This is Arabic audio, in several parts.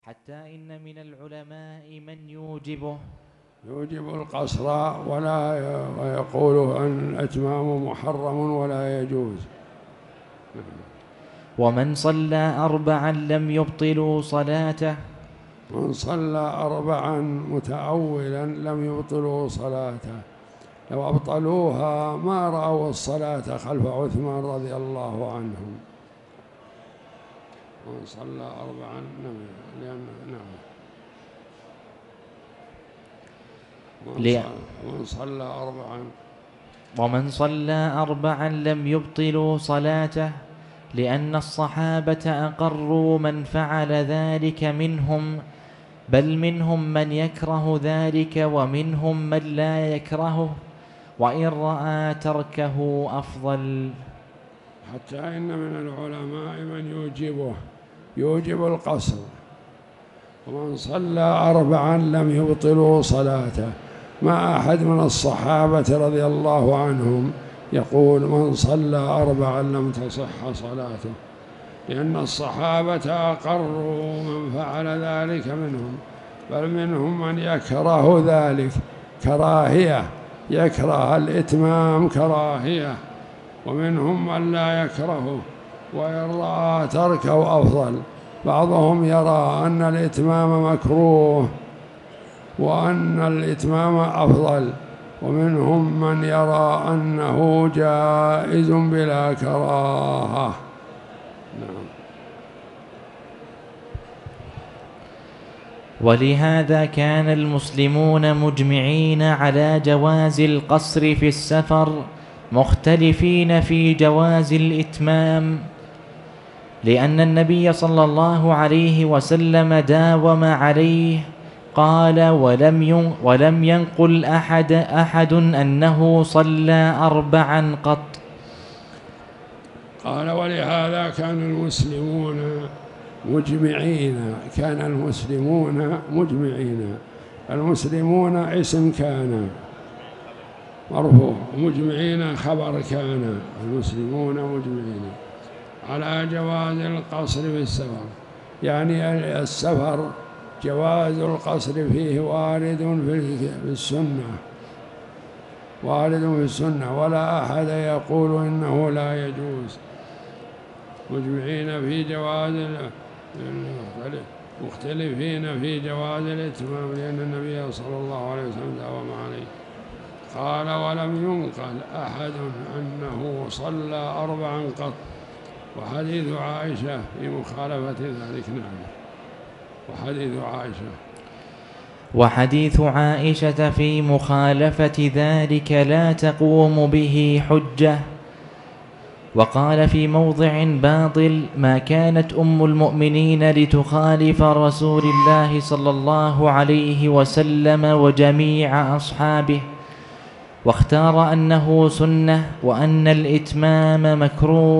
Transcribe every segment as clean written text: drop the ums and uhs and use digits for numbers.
حتى إن من العلماء من يوجب القصر ويقول أن الإتمام محرم ولا يجوز. ومن صلى 4 لم يبطلوا صلاته. من صلى 4 متأولا لم يبطلوا صلاته، لو أبطلوها ما رأوا الصلاة خلف عثمان رضي الله عنه. من صلى 4 ومن صلى 4 لم يبطلوا صلاته، لأن الصحابة أقروا من فعل ذلك منهم، بل منهم من يكره ذلك ومنهم من لا يكرهه، وإن رأى تركه أفضل. حتى إن من العلماء من يوجب القصر. ومن صلى 4 لم يبطلوا صلاته، ما أحد من الصحابة رضي الله عنهم يقول من صلى 4 لم تصح صلاته، لأن الصحابة أقروا من فعل ذلك منهم، بل منهم من يكره ذلك كراهية، يكره الإتمام كراهية، ومنهم من لا يكرهه وإن رأى تركه أفضل. بعضهم يرى أن الإتمام مكروه وأن الإتمام أفضل، ومنهم من يرى أنه جائز بلا كراهة. نعم. ولهذا كان المسلمون مجمعين على جواز القصر في السفر، مختلفين في جواز الإتمام، لأن النبي صلى الله عليه وسلم داوم عليه. قال ولم ينقل أحد أنه صلى 4 قط. قال ولهذا كان المسلمون مجمعين. المسلمون اسم كان مرفوع، مجمعين خبر كان. المسلمون مجمعين على جواز القصر في السفر، يعني السفر جواز القصر فيه وارد في السنة، ولا أحد يقول إنه لا يجوز. مجمعين في جواز، مختلفين في جواز الإتمام، لأن النبي صلى الله عليه وسلم داوم عليه. قال ولم ينقل أحد أنه صلى 4 قط. وحديث عائشة في مخالفة ذلك. نعم. وحديث عائشة في مخالفة ذلك لا تقوم به حجة. وقال في موضع باطل: ما كانت أم المؤمنين لتخالف رسول الله صلى الله عليه وسلم وجميع أصحابه، واختار أنه سنة وأن الإتمام مكروه.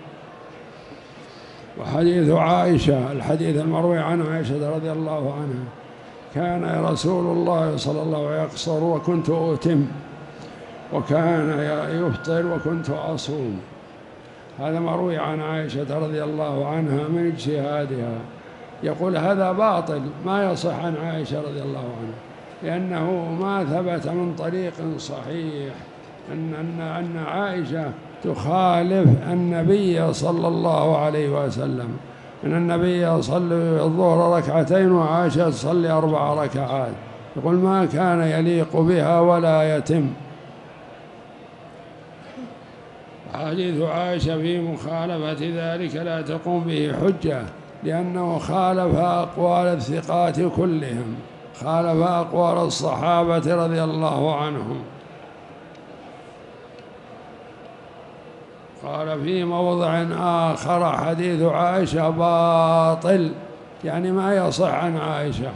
وحديث عائشة، الحديث المروي عن عائشة رضي الله عنها: كان رسول الله صلى الله عليه وسلم يقصر وكنت أتم، وكان يفطر وكنت أصوم. هذا مروي عن عائشة رضي الله عنها من اجتهادها. يقول هذا باطل، ما يصح عن عائشة رضي الله عنها، لأنه ما ثبت من طريق صحيح أن عائشة تخالف النبي صلى الله عليه وسلم، أن النبي يصلي الظهر 2 وعائشة تصلي 4 ركعات. يقول ما كان يليق بها ولا يتم. حديث عائشة في مخالفة ذلك لا تقوم به حجة، لأنه خالف أقوال الثقات كلهم، خالف أقوال الصحابة رضي الله عنهم. قال في موضع آخر: حديث عائشة باطل، يعني ما يصح عن عائشة.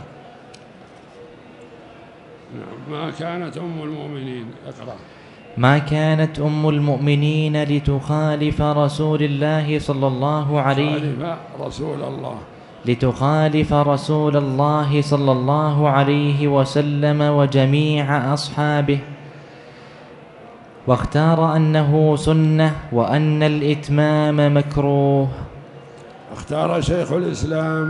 ما كانت أم المؤمنين، اقرأ: ما كانت أم المؤمنين لتخالف رسول الله صلى الله عليه لتخالف رسول الله صلى الله عليه وسلم وجميع أصحابه، واختار أنه سنة وأن الإتمام مكروه. اختار شيخ الإسلام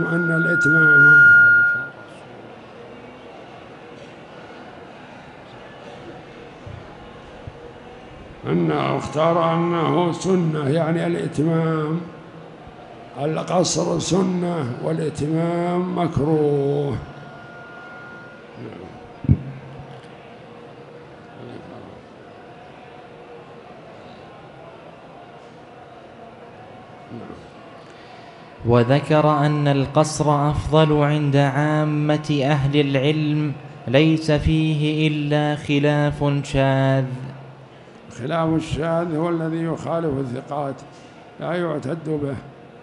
أنه سنة، يعني الإتمام، القصر سنة والإتمام مكروه. وذكر أن القصر أفضل عند عامة أهل العلم، ليس فيه إلا خلاف شاذ. خلاف الشاذ هو الذي يخالف الثقات، لا يعتد به.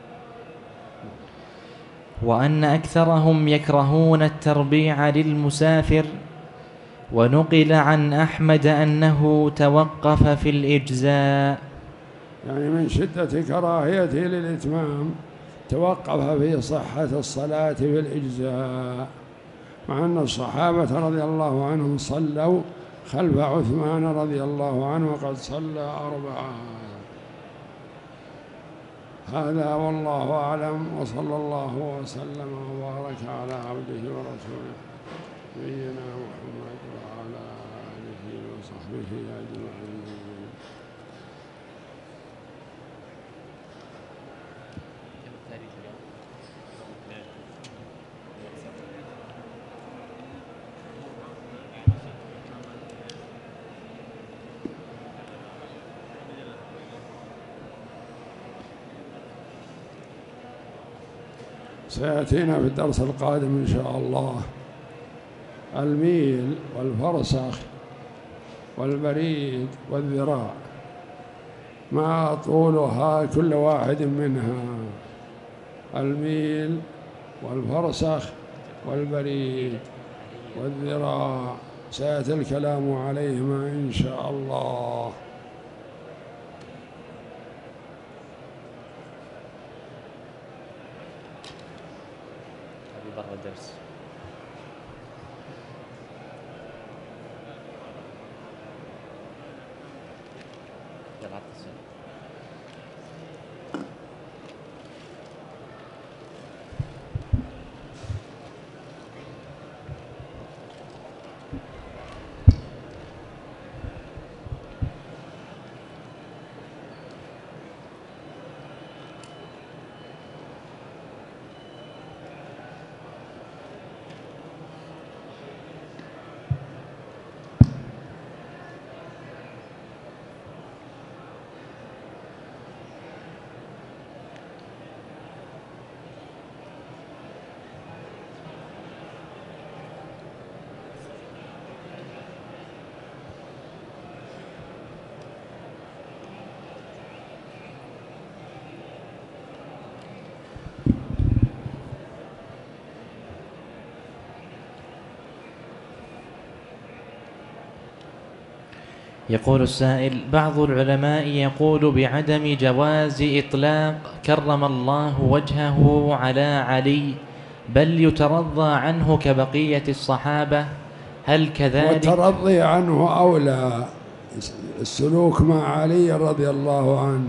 وأن أكثرهم يكرهون التربيع للمسافر، ونقل عن أحمد أنه توقف في الإجزاء، يعني من شدة كراهيته للإتمام توقف في صحة الصلاة في الإجزاء، مع أن الصحابة رضي الله عنهم صلوا خلف عثمان رضي الله عنه وقد صلى 4. هذا والله أعلم، وصلى الله وسلم وبارك على عبده ورسوله نبينا محمد وعلى آله وصحبه أجمعين. سيأتينا في الدرس القادم إن شاء الله الميل والفرسخ والبريد والذراع، ما طولها كل واحد منها، الميل والفرسخ والبريد والذراع، سيأتي الكلام عليهما إن شاء الله. برا الدرس. يقول السائل: بعض العلماء يقول بعدم جواز إطلاق كرم الله وجهه على علي، بل يترضى عنه كبقية الصحابة، هل كذلك؟ والترضي عنه أولى، السلوك مع علي رضي الله عنه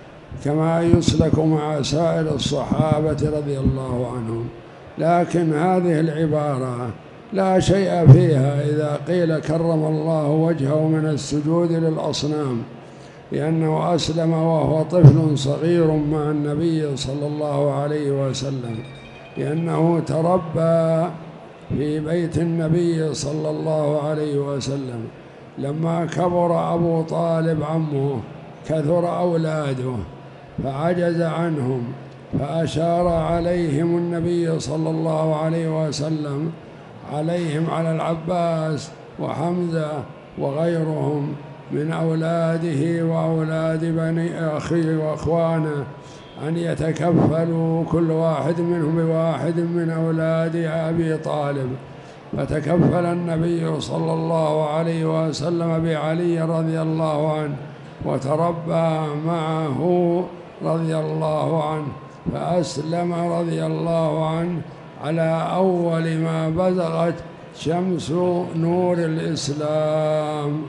كما يسلك مع سائر الصحابة رضي الله عنهم، لكن هذه العبارة لا شيء فيها إذا قيل كرم الله وجهه من السجود للأصنام، لأنه أسلم وهو طفل صغير مع النبي صلى الله عليه وسلم، لأنه تربى في بيت النبي صلى الله عليه وسلم. لما كبر أبو طالب عمه كثر أولاده فعجز عنهم، فأشار عليهم النبي صلى الله عليه وسلم عليهم على العباس وحمزة وغيرهم من أولاده وأولاد بني أخيه وأخوانه أن يتكفلوا كل واحد منهم بواحد من أولاد أبي طالب، فتكفل النبي صلى الله عليه وسلم بعلي رضي الله عنه وتربى معه رضي الله عنه، فأسلم رضي الله عنه على أول ما بزغت شمس نور الإسلام.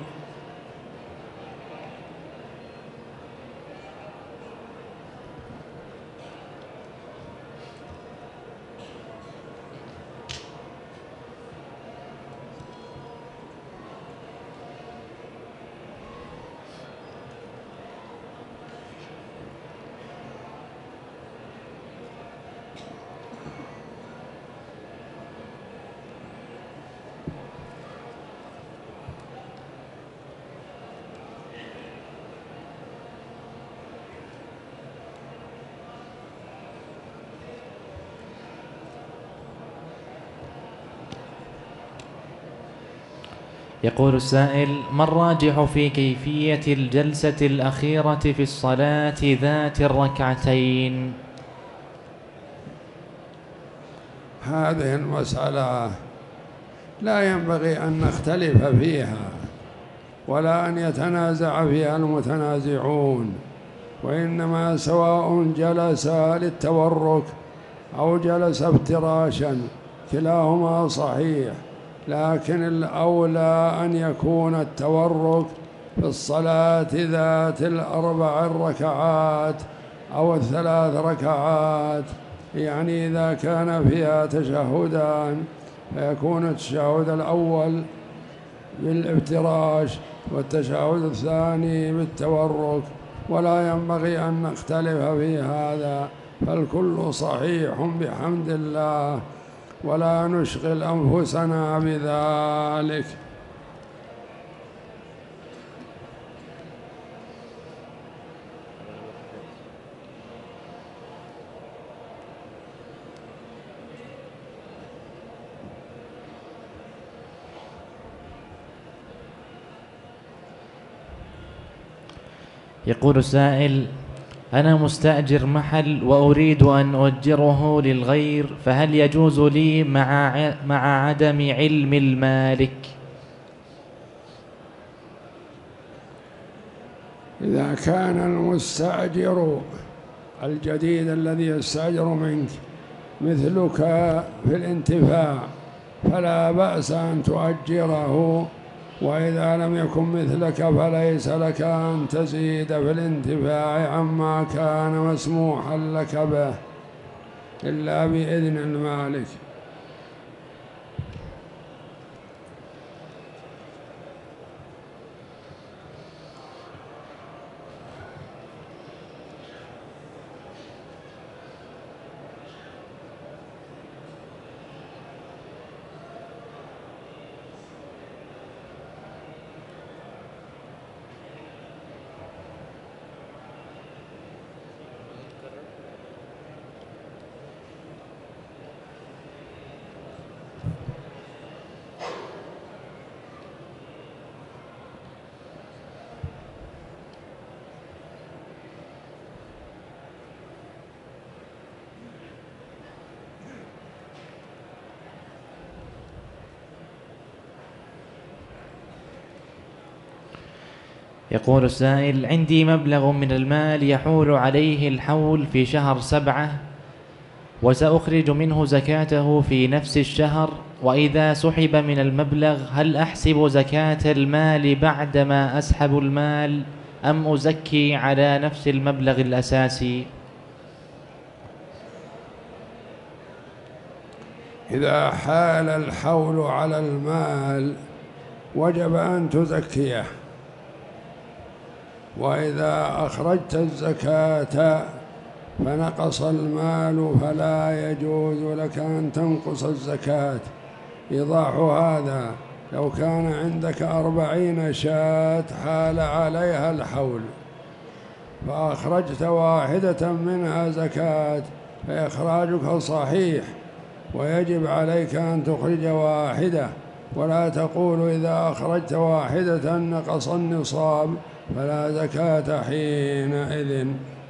يقول السائل: ما الراجح في كيفية الجلسة الأخيرة في الصلاة ذات الركعتين؟ هذه المسألة لا ينبغي أن نختلف فيها ولا أن يتنازع فيها المتنازعون، وإنما سواء جلس للتورك أو جلس افتراشا كلاهما صحيح، لكن الأولى أن يكون التورك في الصلاة ذات الأربع ركعات أو الثلاث ركعات، يعني إذا كان فيها تشهدان فيكون التشهد الأول بالافتراش والتشهد الثاني بالتورك، ولا ينبغي أن نختلف في هذا، فالكل صحيح بحمد الله، ولا نشغل أنفسنا بذلك. يقول السائل: أنا مستأجر محل وأريد أن أؤجره للغير، فهل يجوز لي مع عدم علم المالك؟ إذا كان المستأجر الجديد الذي يستأجر منك مثلك في الانتفاع فلا بأس أن تؤجره، وإذا لم يكن مثلك فليس لك أن تزيد في الانتفاع عما كان مسموحا لك به إلا بإذن المالك. يقول السائل: عندي مبلغ من المال يحول عليه الحول في شهر 7، وسأخرج منه زكاته في نفس الشهر، وإذا سحب من المبلغ هل أحسب زكاة المال بعدما أسحب المال أم أزكي على نفس المبلغ الأساسي؟ إذا حال الحول على المال وجب أن تزكيه، وإذا أخرجت الزكاة فنقص المال فلا يجوز لك أن تنقص الزكاة. إيضاح هذا: لو كان عندك 40 شاة حال عليها الحول فأخرجت واحدة منها زكاة فإخراجك صحيح، ويجب عليك أن تخرج واحدة، ولا تقول إذا أخرجت واحدة نقص النصاب فلا زكاة حينئذ.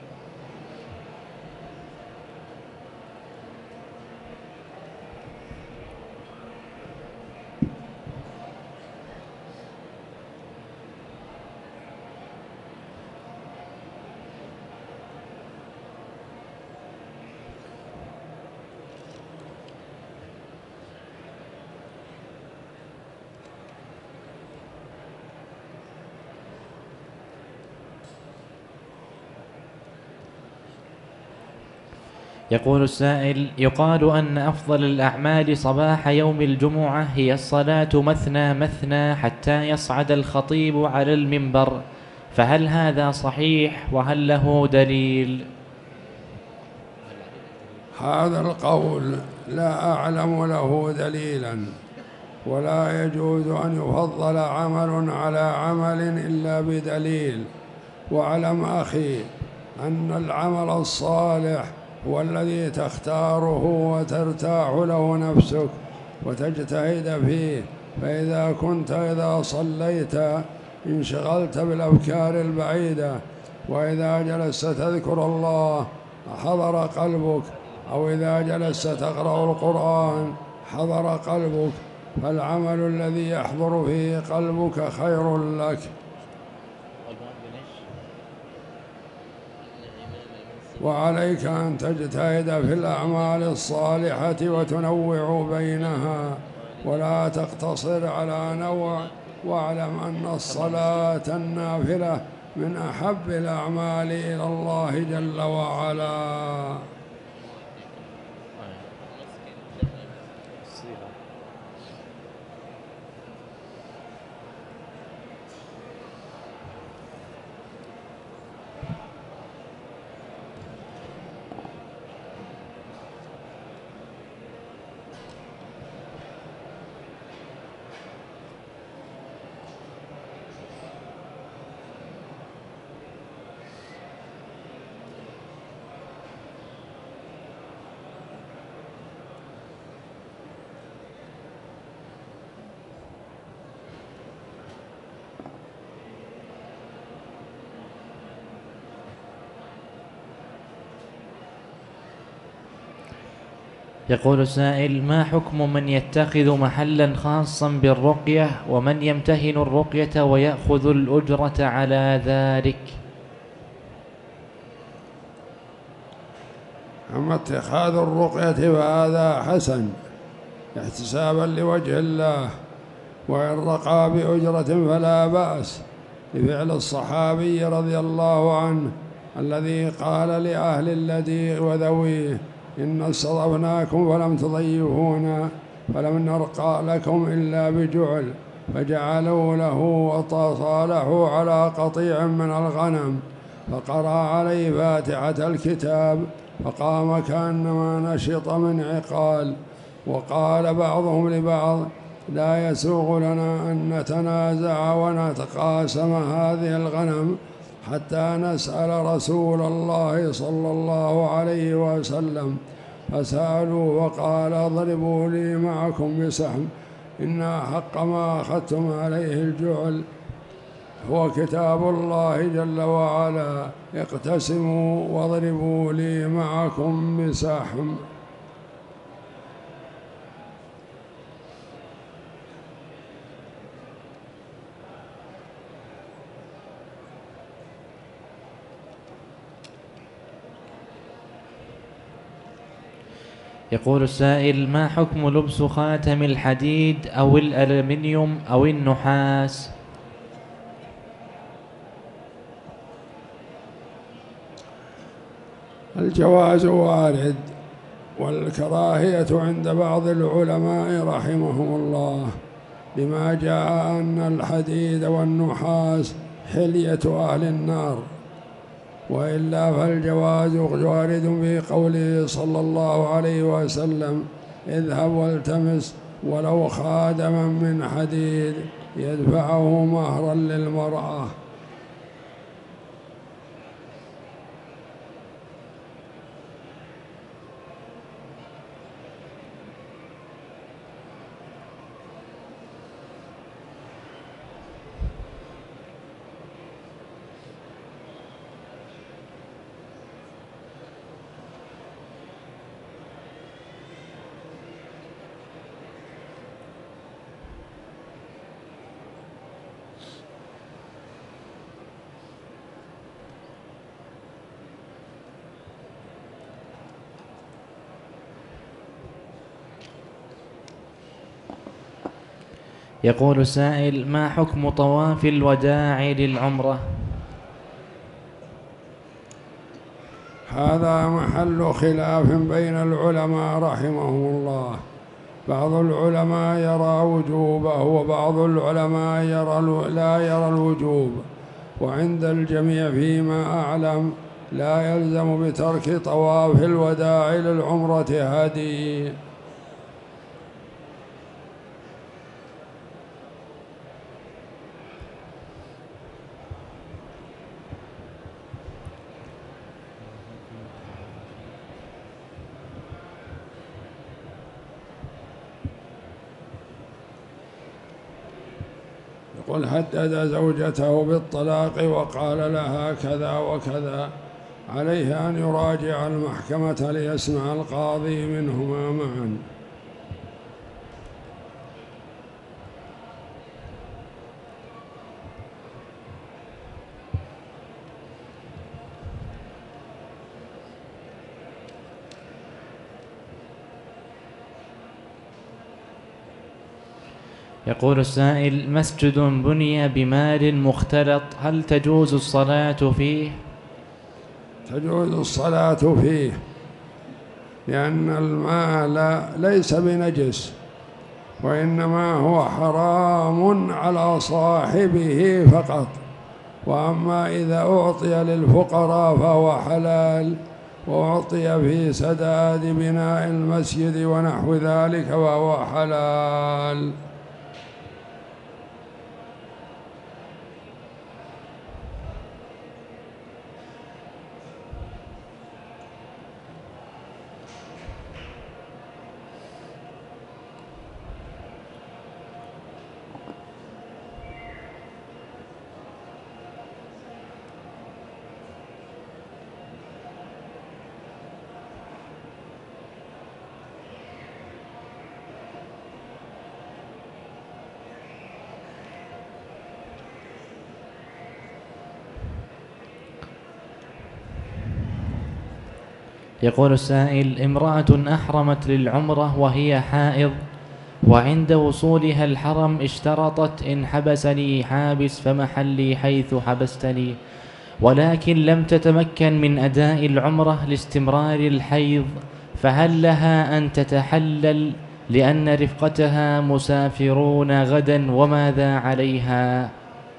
يقول السائل: يقال أن أفضل الأعمال صباح يوم الجمعة هي الصلاة مثنى مثنى حتى يصعد الخطيب على المنبر، فهل هذا صحيح وهل له دليل؟ هذا القول لا أعلم له دليلا، ولا يجوز أن يفضل عمل على عمل إلا بدليل. واعلم أخي أن العمل الصالح هو الذي تختاره وترتاح له نفسك وتجتهد فيه، فإذا كنت إذا صليت انشغلت بالأفكار البعيدة، وإذا جلست تذكر الله حضر قلبك، أو إذا جلست تقرأ القرآن حضر قلبك، فالعمل الذي يحضر فيه قلبك خير لك. وعليك أن تجتهد في الأعمال الصالحة وتنوع بينها، ولا تقتصر على نوع، واعلم أن الصلاة النافلة من أحب الأعمال إلى الله جل وعلا. يقول السائل: ما حكم من يتخذ محلا خاصا بالرقية ومن يمتهن الرقية ويأخذ الأجرة على ذلك؟ أما اتخاذ الرقية فهذا حسن احتسابا لوجه الله، وإن رقى بأجرة فلا بأس، لفعل الصحابي رضي الله عنه الذي قال لأهل الذي وذويه: إن استضفناكم فلم تضيفونا فلم نرقى لكم إلا بجعل، فجعلوا له وتصالحوا على قطيع من الغنم، فقرأ عليه فاتحة الكتاب فقام كأنما نشط من عقال. وقال بعضهم لبعض: لا يسوغ لنا أن نتنازع ونتقاسم هذه الغنم حتى نسأل رسول الله صلى الله عليه وسلم، فسألوا وقال: اضربوا لي معكم بسهم، إن حق ما أخذتم عليه الجعل هو كتاب الله جل وعلا، اقتسموا واضربوا لي معكم بسهم. يقول السائل: ما حكم لبس خاتم الحديد أو الألمنيوم أو النحاس؟ الجواز وارد، والكراهية عند بعض العلماء رحمهم الله، لما جاء أن الحديد والنحاس حلية أهل النار، وإلا فالجواز وارد في قوله صلى الله عليه وسلم: اذهب والتمس ولو خادما من حديد يدفعه مهرا للمرأة. يقول السائل: ما حكم طواف الوداع للعمرة؟ هذا محل خلاف بين العلماء رحمهم الله، بعض العلماء يرى وجوبه وبعض العلماء لا يرى الوجوب، وعند الجميع فيما أعلم لا يلزم بترك طواف الوداع للعمرة هدي. قل هدد زوجته بالطلاق وقال لها كذا وكذا، عليه أن يراجع المحكمة ليسمع القاضي منهما معا. يقول السائل: مسجد بني بمال مختلط، هل تجوز الصلاة فيه؟ تجوز الصلاة فيه، لأن المال ليس بنجس، وإنما هو حرام على صاحبه فقط، وأما إذا أعطي للفقراء فهو حلال، وأعطي في سداد بناء المسجد ونحو ذلك فهو حلال. يقول السائل: امرأة أحرمت للعمرة وهي حائض، وعند وصولها الحرم اشترطت: إن حبسني حابس فمحلي حيث حبستني، ولكن لم تتمكن من أداء العمرة لاستمرار الحيض، فهل لها أن تتحلل لأن رفقتها مسافرون غدا، وماذا عليها؟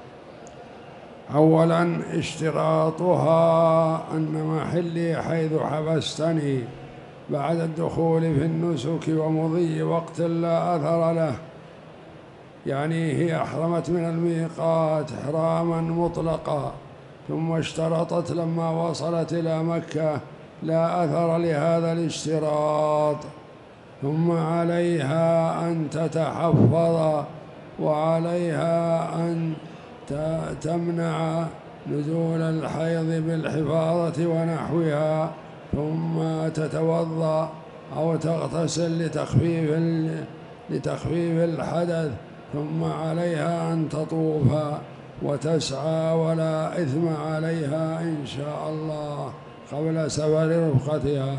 أولا اشتراطها أن محلي حيث حبستني بعد الدخول في النسك ومضي وقت لا أثر له، يعني هي أحرمت من الميقات إحراما مطلقا، ثم اشترطت لما وصلت إلى مكة لا أثر لهذا الاشتراط، ثم عليها أن تتحفظ، وعليها أن تمنع نزول الحيض بالحفاظة ونحوها، ثم تتوضأ أو تغتسل لتخفيف الحدث، ثم عليها أن تطوف وتسعى، ولا إثم عليها إن شاء الله قبل سفر رفقتها.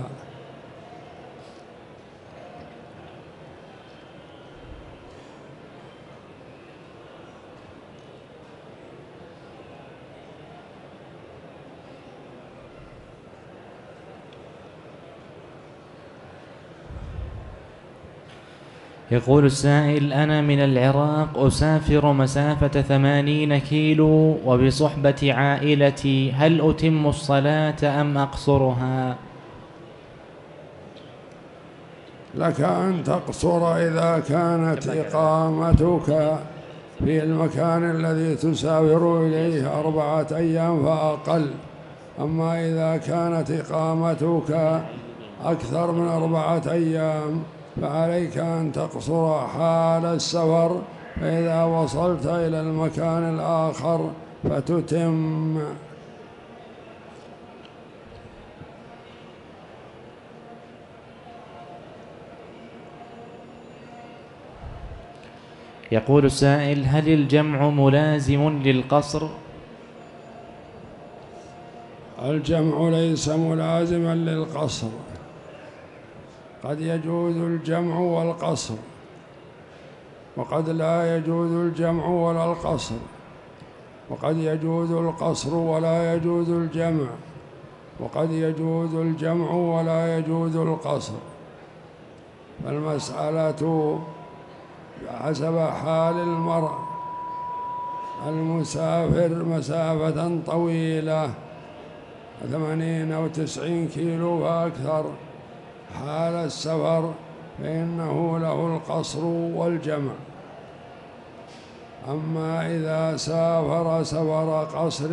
يقول السائل: أنا من العراق أسافر مسافة 80 كيلو وبصحبة عائلتي، هل أتم الصلاة أم أقصرها؟ لك أن تقصر إذا كانت إقامتك في المكان الذي تسافر إليه 4 أيام فأقل، أما إذا كانت إقامتك أكثر من 4 أيام فعليك أن تقصر حال السفر، فإذا وصلت إلى المكان الآخر فتتم. يقول السائل: هل الجمع ملازم للقصر؟ الجمع ليس ملازما للقصر، قد يجوز الجمع والقصر، وقد لا يجوز الجمع ولا القصر، وقد يجوز القصر ولا يجوز الجمع، وقد يجوز الجمع ولا يجوز القصر، فالمسألة حسب حال المرء المسافر مسافة طويلة 80 أو 90 كيلو فأكثر حال السفر فإنه له القصر والجمع. أما إذا سافر سفر قصر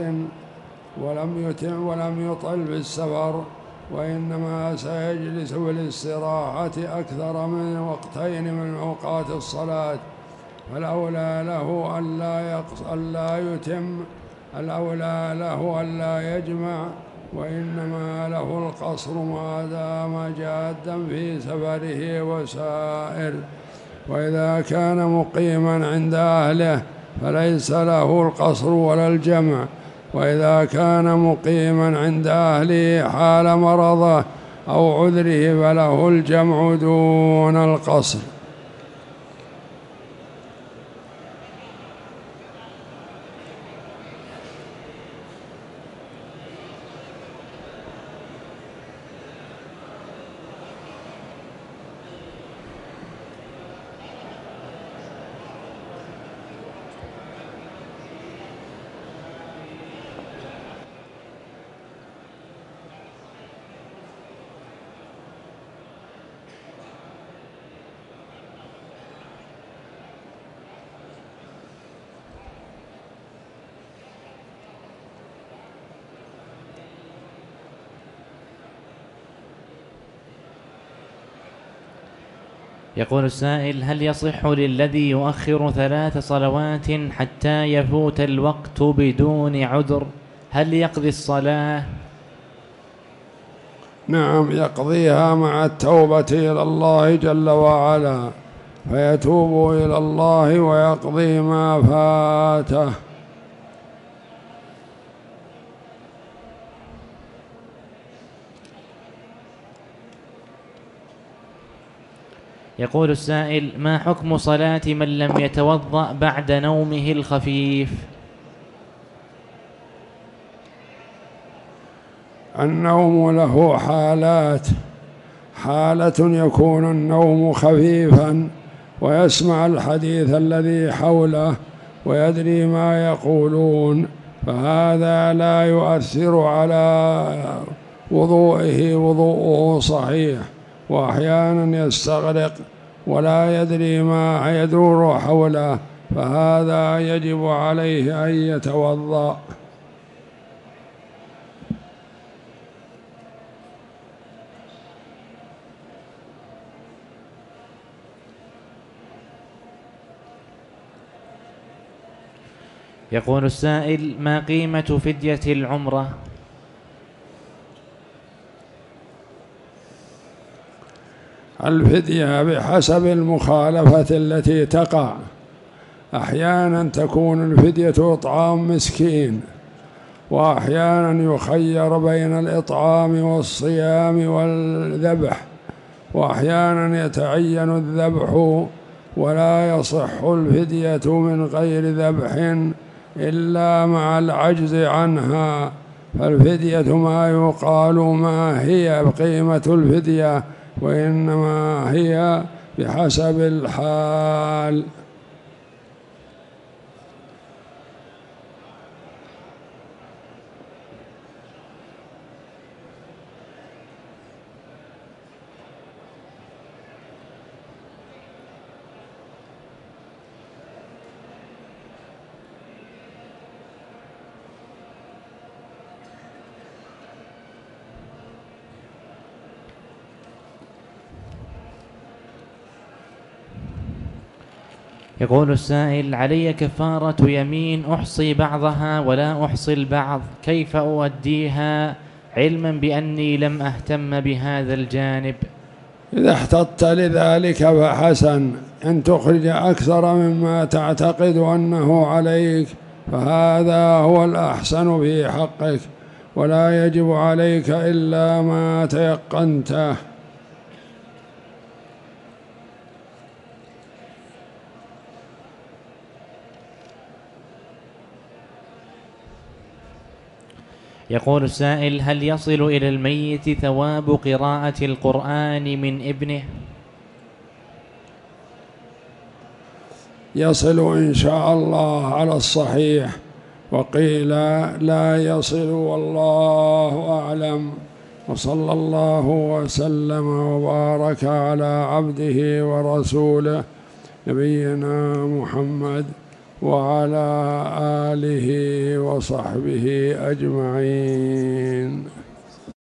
ولم يطل بالسفر، وإنما سيجلس بالاستراحة أكثر من وقتين من أوقات الصلاة، فالأولى له ألا يتم، الأولى له ألا يجمع، وإنما له القصر ما دام جادا في سفره وسائر. وإذا كان مقيما عند أهله فليس له القصر ولا الجمع، وإذا كان مقيما عند أهله حال مرضه أو عذره فله الجمع دون القصر. يقول السائل: هل يصح للذي يؤخر 3 صلوات حتى يفوت الوقت بدون عذر هل يقضي الصلاة؟ نعم، يقضيها مع التوبة إلى الله جل وعلا، فيتوب إلى الله ويقضي ما فاته. يقول السائل: ما حكم صلاة من لم يتوضأ بعد نومه الخفيف؟ النوم له حالات، حالة يكون النوم خفيفا ويسمع الحديث الذي حوله ويدري ما يقولون، فهذا لا يؤثر على وضوئه، وضوءه صحيح. وأحيانا يستغرق ولا يدري ما يدور حوله، فهذا يجب عليه أن يتوضأ. يقول السائل: ما قيمة فدية العمرة؟ الفدية بحسب المخالفة التي تقع، أحيانا تكون الفدية إطعام مسكين، وأحيانا يخير بين الإطعام والصيام والذبح، وأحيانا يتعين الذبح ولا يصح الفدية من غير ذبح إلا مع العجز عنها. فالفدية ما يقال ما هي قيمة الفدية، وإنما هي بحسب الحال. يقول السائل: علي كفارة يمين أحصي بعضها ولا أحصي البعض، كيف أؤديها علما بأني لم أهتم بهذا الجانب؟ إذا احتطت لذلك فحسن، إن تخرج أكثر مما تعتقد أنه عليك فهذا هو الأحسن في حقك، ولا يجب عليك إلا ما تيقنته. يقول السائل: هل يصل إلى الميت ثواب قراءة القرآن من ابنه؟ يصل إن شاء الله على الصحيح، وقيل لا يصل، والله أعلم. وصلى الله وسلم وبارك على عبده ورسوله نبينا محمد وعلى آله وصحبه أجمعين.